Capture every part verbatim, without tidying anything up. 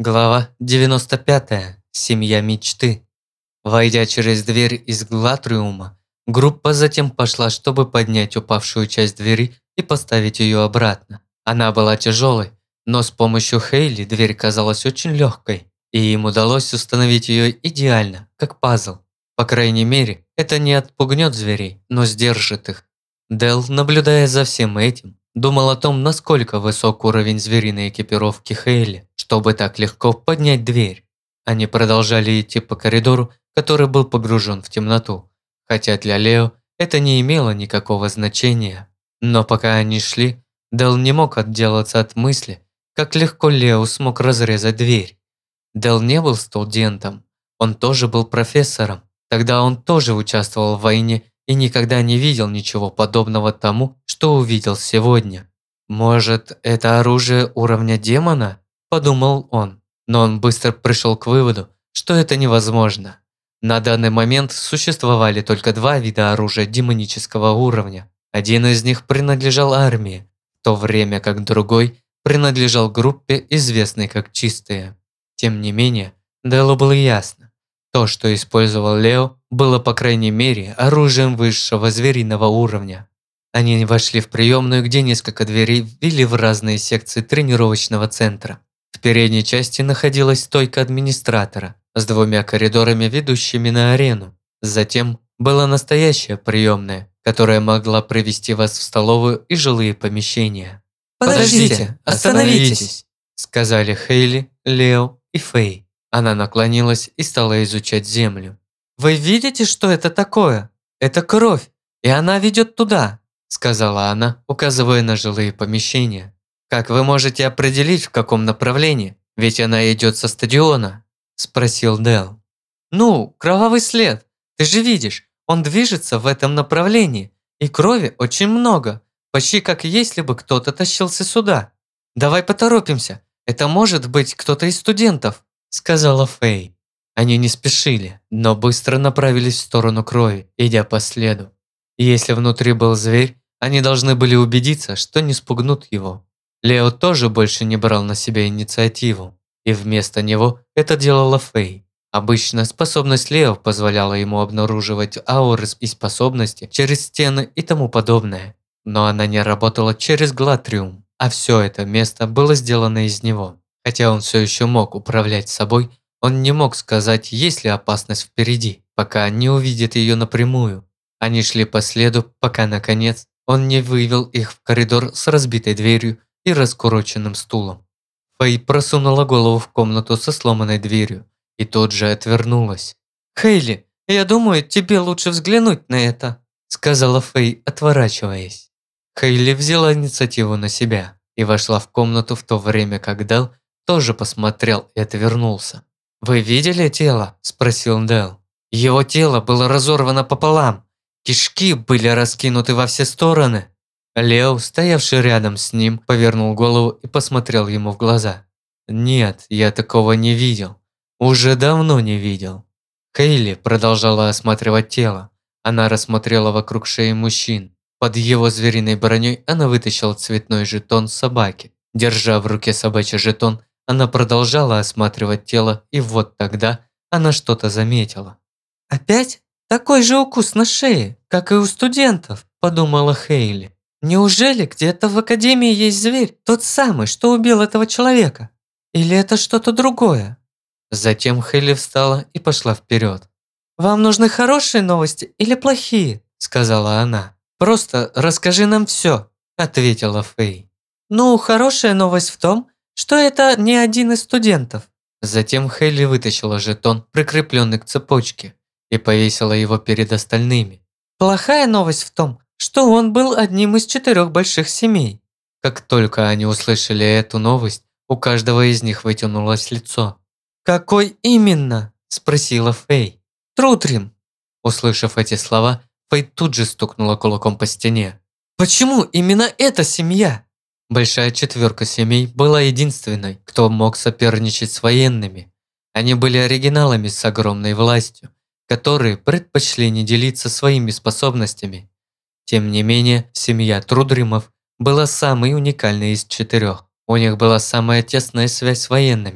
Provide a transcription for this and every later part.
Глава девяносто пятая. Семья мечты. Войдя через дверь из Глатриума, группа затем пошла, чтобы поднять упавшую часть двери и поставить ее обратно. Она была тяжелой, но с помощью Хейли дверь казалась очень легкой, и им удалось установить ее идеально, как пазл. По крайней мере, это не отпугнет зверей, но сдержит их. Дел, наблюдая за всем этим, думал о том, насколько высок уровень звериной экипировки Хейли, чтобы так легко поднять дверь. Они продолжали идти по коридору, который был погружен в темноту, хотя для Лео это не имело никакого значения. Но пока они шли, Дел не мог отделаться от мысли, как легко Лео смог разрезать дверь. Дел не был студентом, он тоже был профессором. Тогда он тоже участвовал в войне и никогда не видел ничего подобного тому, что увидел сегодня. «Может, это оружие уровня демона?» – подумал он. Но он быстро пришел к выводу, что это невозможно. На данный момент существовали только два вида оружия демонического уровня. Один из них принадлежал армии, в то время как другой принадлежал группе, известной как Чистые. Тем не менее, Делу было ясно. То, что использовал Лео, было по крайней мере оружием высшего звериного уровня. Они вошли в приемную, где несколько дверей вели в разные секции тренировочного центра. В передней части находилась стойка администратора с двумя коридорами, ведущими на арену. Затем была настоящая приемная, которая могла привести вас в столовую и жилые помещения. «Подождите, остановитесь!» – сказали Хейли, Лео и Фэй. Она наклонилась и стала изучать землю. «Вы видите, что это такое? Это кровь, и она ведет туда», – сказала она, указывая на жилые помещения. «Как вы можете определить, в каком направлении? Ведь она идет со стадиона», – спросил Дел. «Ну, кровавый след. Ты же видишь, он движется в этом направлении, и крови очень много, почти как если бы кто-то тащился сюда. Давай поторопимся, это может быть кто-то из студентов», – сказала Фэй. Они не спешили, но быстро направились в сторону крови, идя по следу. Если внутри был зверь, они должны были убедиться, что не спугнут его. Лео тоже больше не брал на себя инициативу, и вместо него это делала Фэй. Обычно способность Лео позволяла ему обнаруживать ауры и способности через стены и тому подобное. Но она не работала через Глатриум, а все это место было сделано из него. Хотя он все еще мог управлять собой, он не мог сказать, есть ли опасность впереди, пока не увидит ее напрямую. Они шли по следу, пока, наконец, он не вывел их в коридор с разбитой дверью и раскуроченным стулом. Фэй просунула голову в комнату со сломанной дверью и тут же отвернулась. «Хейли, я думаю, тебе лучше взглянуть на это», – сказала Фэй, отворачиваясь. Хейли взяла инициативу на себя и вошла в комнату в то время, как Дел тоже посмотрел и отвернулся. «Вы видели тело?» – спросил Дел. «Его тело было разорвано пополам. Кишки были раскинуты во все стороны». Лео, стоявший рядом с ним, повернул голову и посмотрел ему в глаза. «Нет, я такого не видел. Уже давно не видел». Хейли продолжала осматривать тело. Она рассмотрела вокруг шеи мужчин. Под его звериной броней она вытащила цветной жетон собаки. Держа в руке собачий жетон, она продолжала осматривать тело, и вот тогда она что-то заметила. «Опять? Такой же укус на шее, как и у студентов», – подумала Хейли. «Неужели где-то в академии есть зверь, тот самый, что убил этого человека? Или это что-то другое?» Затем Хейли встала и пошла вперед. «Вам нужны хорошие новости или плохие?» – сказала она. «Просто расскажи нам все», – ответила Фэй. «Ну, хорошая новость в том, что это не один из студентов». Затем Хейли вытащила жетон, прикрепленный к цепочке, и повесила его перед остальными. «Плохая новость в том, что он был одним из четырех больших семей». Как только они услышали эту новость, у каждого из них вытянулось лицо. «Какой именно?» – спросила Фэй. «Трутрим». Услышав эти слова, Фэй тут же стукнула кулаком по стене. «Почему именно эта семья?» Большая четверка семей была единственной, кто мог соперничать с военными. Они были оригиналами с огромной властью, которые предпочли не делиться своими способностями. Тем не менее, семья Трудримов была самой уникальной из четырех. У них была самая тесная связь с военными,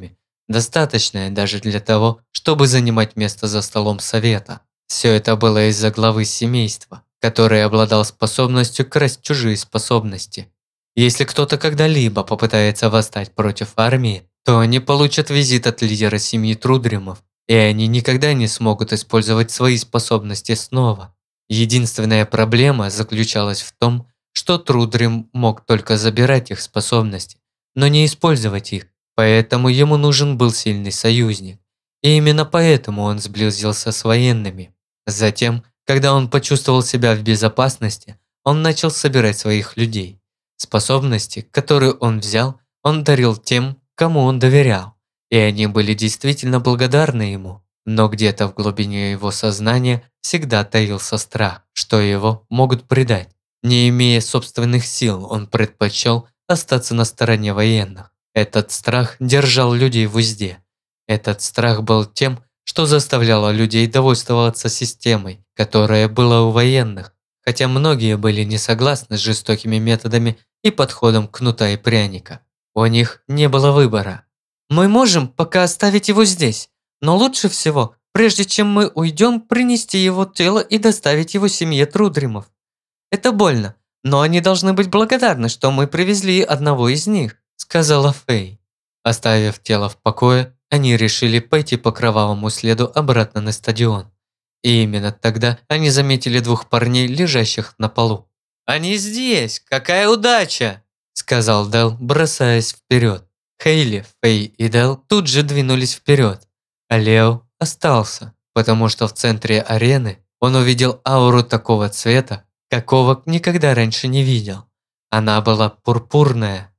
достаточное даже для того, чтобы занимать место за столом совета. Все это было из-за главы семейства, который обладал способностью красть чужие способности. Если кто-то когда-либо попытается восстать против армии, то они получат визит от лидера семьи Трудримов, и они никогда не смогут использовать свои способности снова. Единственная проблема заключалась в том, что Трудрим мог только забирать их способности, но не использовать их, поэтому ему нужен был сильный союзник. И именно поэтому он сблизился с военными. Затем, когда он почувствовал себя в безопасности, он начал собирать своих людей. Способности, которые он взял, он дарил тем, кому он доверял, и они были действительно благодарны ему. Но где-то в глубине его сознания всегда таился страх, что его могут предать. Не имея собственных сил, он предпочел остаться на стороне военных. Этот страх держал людей в узде. Этот страх был тем, что заставляло людей довольствоваться системой, которая была у военных, хотя многие были не согласны с жестокими методами и подходом кнута и пряника. У них не было выбора. «Мы можем пока оставить его здесь, но лучше всего, прежде чем мы уйдем, принести его тело и доставить его семье Трудримов. Это больно, но они должны быть благодарны, что мы привезли одного из них», сказала Фэй. Оставив тело в покое, они решили пойти по кровавому следу обратно на стадион. И именно тогда они заметили двух парней, лежащих на полу. «Они здесь! Какая удача!» сказал Дэл, бросаясь вперед. Хейли, Фэй и Дэл тут же двинулись вперед, а Лео остался, потому что в центре арены он увидел ауру такого цвета, какого никогда раньше не видел. Она была пурпурная.